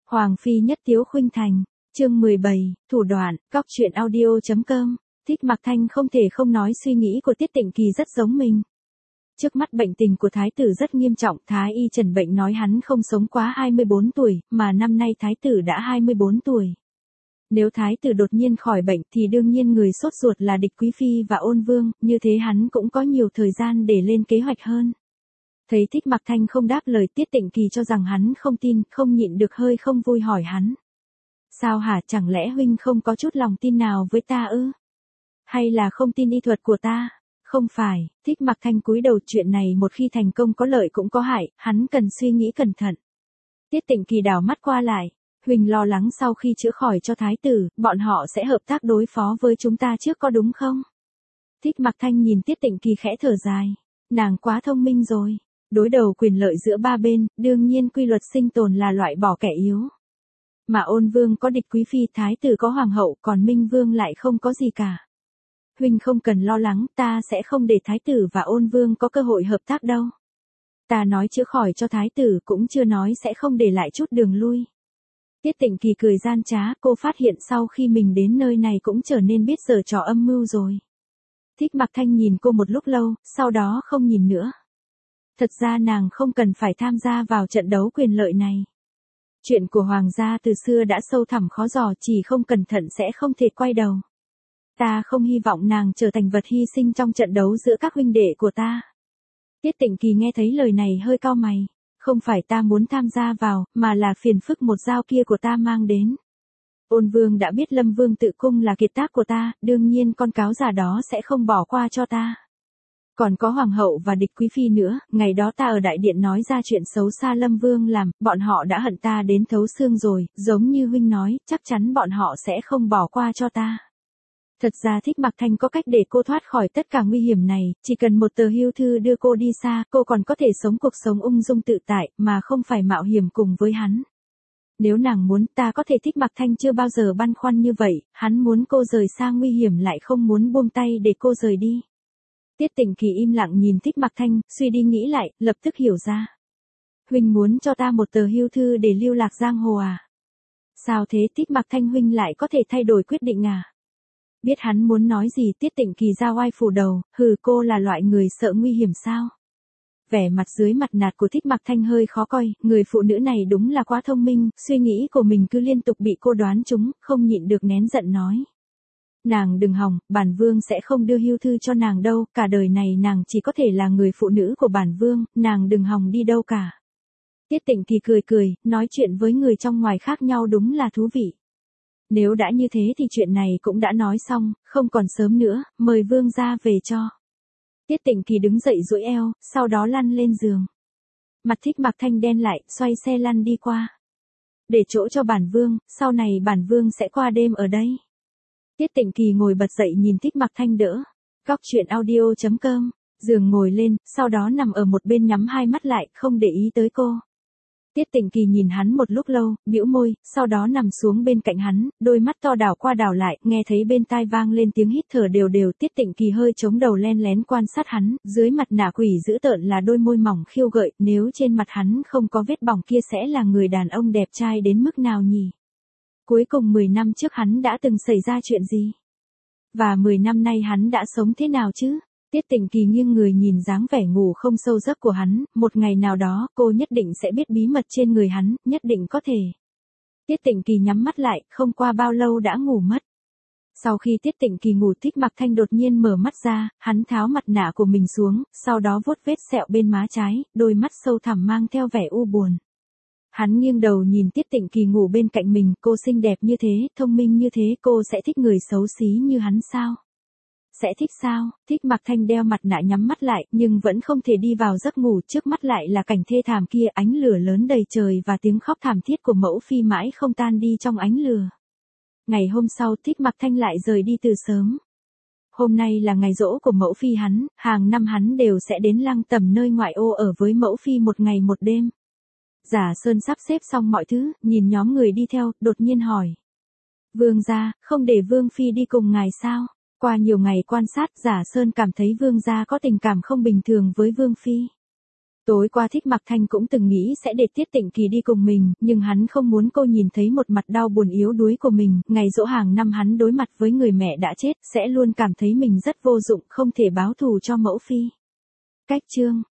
Hoàng phi nhất tiếu khuynh thành, chương 17, thủ đoạn, cóc truyện audio.com. Thích Mặc Thanh không thể không nói suy nghĩ của Tiết Tịnh Kỳ rất giống mình. Trước mắt bệnh tình của thái tử rất nghiêm trọng, thái y trần bệnh nói hắn không sống quá 24 tuổi, mà năm nay thái tử đã 24 tuổi. Nếu thái tử đột nhiên khỏi bệnh thì đương nhiên người sốt ruột là địch quý phi và ôn vương, như thế hắn cũng có nhiều thời gian để lên kế hoạch hơn. Thấy Thích Mặc Thanh không đáp lời, Tiết Tịnh Kỳ cho rằng hắn không tin, không nhịn được hơi không vui hỏi hắn. Sao hả, chẳng lẽ huynh không có chút lòng tin nào với ta ư? Hay là không tin y thuật của ta? Không phải, Thích Mặc Thanh cúi đầu, chuyện này một khi thành công có lợi cũng có hại, hắn cần suy nghĩ cẩn thận. Tiết Tịnh Kỳ đảo mắt qua lại, huynh lo lắng sau khi chữa khỏi cho thái tử, bọn họ sẽ hợp tác đối phó với chúng ta trước có đúng không? Thích Mặc Thanh nhìn Tiết Tịnh Kỳ khẽ thở dài, nàng quá thông minh rồi. Đối đầu quyền lợi giữa ba bên, đương nhiên quy luật sinh tồn là loại bỏ kẻ yếu. Mà ôn vương có địch quý phi, thái tử có hoàng hậu, còn minh vương lại không có gì cả. Huynh không cần lo lắng, ta sẽ không để thái tử và ôn vương có cơ hội hợp tác đâu. Ta nói chữa khỏi cho thái tử cũng chưa nói sẽ không để lại chút đường lui. Tiết Tịnh Kỳ cười gian trá, cô phát hiện sau khi mình đến nơi này cũng trở nên biết giở trò âm mưu rồi. Thích Mặc Thanh nhìn cô một lúc lâu, sau đó không nhìn nữa. Thật ra nàng không cần phải tham gia vào trận đấu quyền lợi này. Chuyện của hoàng gia từ xưa đã sâu thẳm khó dò, chỉ không cẩn thận sẽ không thể quay đầu. Ta không hy vọng nàng trở thành vật hy sinh trong trận đấu giữa các huynh đệ của ta. Tiết Tịnh Kỳ nghe thấy lời này hơi cau mày. Không phải ta muốn tham gia vào, mà là phiền phức một dao kia của ta mang đến. Ôn vương đã biết Lâm Vương Tự Cung là kiệt tác của ta, đương nhiên con cáo già đó sẽ không bỏ qua cho ta. Còn có hoàng hậu và địch quý phi nữa, ngày đó ta ở đại điện nói ra chuyện xấu xa Lâm Vương làm, bọn họ đã hận ta đến thấu xương rồi, giống như huynh nói, chắc chắn bọn họ sẽ không bỏ qua cho ta. Thật ra Thích Mặc Thanh có cách để cô thoát khỏi tất cả nguy hiểm này, chỉ cần một tờ hưu thư đưa cô đi xa, cô còn có thể sống cuộc sống ung dung tự tại, mà không phải mạo hiểm cùng với hắn. Nếu nàng muốn, ta có thể. Thích Mặc Thanh chưa bao giờ băn khoăn như vậy, hắn muốn cô rời xa nguy hiểm lại không muốn buông tay để cô rời đi. Tiết Tịnh Kỳ im lặng nhìn Thích Mặc Thanh, suy đi nghĩ lại, lập tức hiểu ra. Huynh muốn cho ta một tờ hưu thư để lưu lạc giang hồ à? Sao thế? Thích Mặc Thanh huynh lại có thể thay đổi quyết định à? Biết hắn muốn nói gì, Tiết Tịnh Kỳ ra oai phủ đầu, hừ, cô là loại người sợ nguy hiểm sao? Vẻ mặt dưới mặt nạt của Thích Mặc Thanh hơi khó coi, người phụ nữ này đúng là quá thông minh, suy nghĩ của mình cứ liên tục bị cô đoán trúng, không nhịn được nén giận nói. Nàng đừng hòng, bản vương sẽ không đưa hưu thư cho nàng đâu, cả đời này nàng chỉ có thể là người phụ nữ của bản vương, nàng đừng hòng đi đâu cả. Tiết Tịnh Kỳ cười cười, nói chuyện với người trong ngoài khác nhau đúng là thú vị. Nếu đã như thế thì chuyện này cũng đã nói xong, không còn sớm nữa, mời vương ra về cho. Tiết Tịnh Kỳ đứng dậy duỗi eo, sau đó lăn lên giường. Mặt Thích Mặc Thanh đen lại, xoay xe lăn đi qua. Để chỗ cho bản vương, sau này bản vương sẽ qua đêm ở đây. Tiết Tịnh Kỳ ngồi bật dậy nhìn Thích Mặc Thanh đỡ. Cóc truyện audio.com, giường ngồi lên, sau đó nằm ở một bên nhắm hai mắt lại, không để ý tới cô. Tiết Tịnh Kỳ nhìn hắn một lúc lâu, bĩu môi, sau đó nằm xuống bên cạnh hắn, đôi mắt to đảo qua đảo lại, nghe thấy bên tai vang lên tiếng hít thở đều đều. Tiết Tịnh Kỳ hơi chống đầu len lén quan sát hắn, dưới mặt nạ quỷ dữ tợn là đôi môi mỏng khiêu gợi, nếu trên mặt hắn không có vết bỏng kia sẽ là người đàn ông đẹp trai đến mức nào nhỉ? Cuối cùng 10 năm trước hắn đã từng xảy ra chuyện gì? Và 10 năm nay hắn đã sống thế nào chứ? Tiết Tịnh Kỳ nghiêng người nhìn dáng vẻ ngủ không sâu giấc của hắn, một ngày nào đó cô nhất định sẽ biết bí mật trên người hắn, nhất định có thể. Tiết Tịnh Kỳ nhắm mắt lại, không qua bao lâu đã ngủ mất. Sau khi Tiết Tịnh Kỳ ngủ, Thích Mặc Thanh đột nhiên mở mắt ra, hắn tháo mặt nạ của mình xuống, sau đó vuốt vết sẹo bên má trái, đôi mắt sâu thẳm mang theo vẻ u buồn. Hắn nghiêng đầu nhìn Tiết Tịnh Kỳ ngủ bên cạnh mình, cô xinh đẹp như thế, thông minh như thế, cô sẽ thích người xấu xí như hắn sao? Sẽ thích sao? Thích Mặc Thanh đeo mặt nạ nhắm mắt lại, nhưng vẫn không thể đi vào giấc ngủ, trước mắt lại là cảnh thê thảm kia, ánh lửa lớn đầy trời và tiếng khóc thảm thiết của mẫu phi mãi không tan đi trong ánh lửa. Ngày hôm sau, Thích Mặc Thanh lại rời đi từ sớm. Hôm nay là ngày giỗ của mẫu phi hắn, hàng năm hắn đều sẽ đến Lăng Tầm nơi ngoại ô ở với mẫu phi một ngày một đêm. Giả Sơn sắp xếp xong mọi thứ, nhìn nhóm người đi theo, đột nhiên hỏi. Vương gia, không để Vương phi đi cùng ngài sao? Qua nhiều ngày quan sát, Giả Sơn cảm thấy Vương gia có tình cảm không bình thường với Vương phi. Tối qua Thích Mặc Thanh cũng từng nghĩ sẽ để Tiết Tịnh Kỳ đi cùng mình, nhưng hắn không muốn cô nhìn thấy một mặt đau buồn yếu đuối của mình, ngày giỗ hàng năm hắn đối mặt với người mẹ đã chết, sẽ luôn cảm thấy mình rất vô dụng, không thể báo thù cho mẫu phi. Cách chương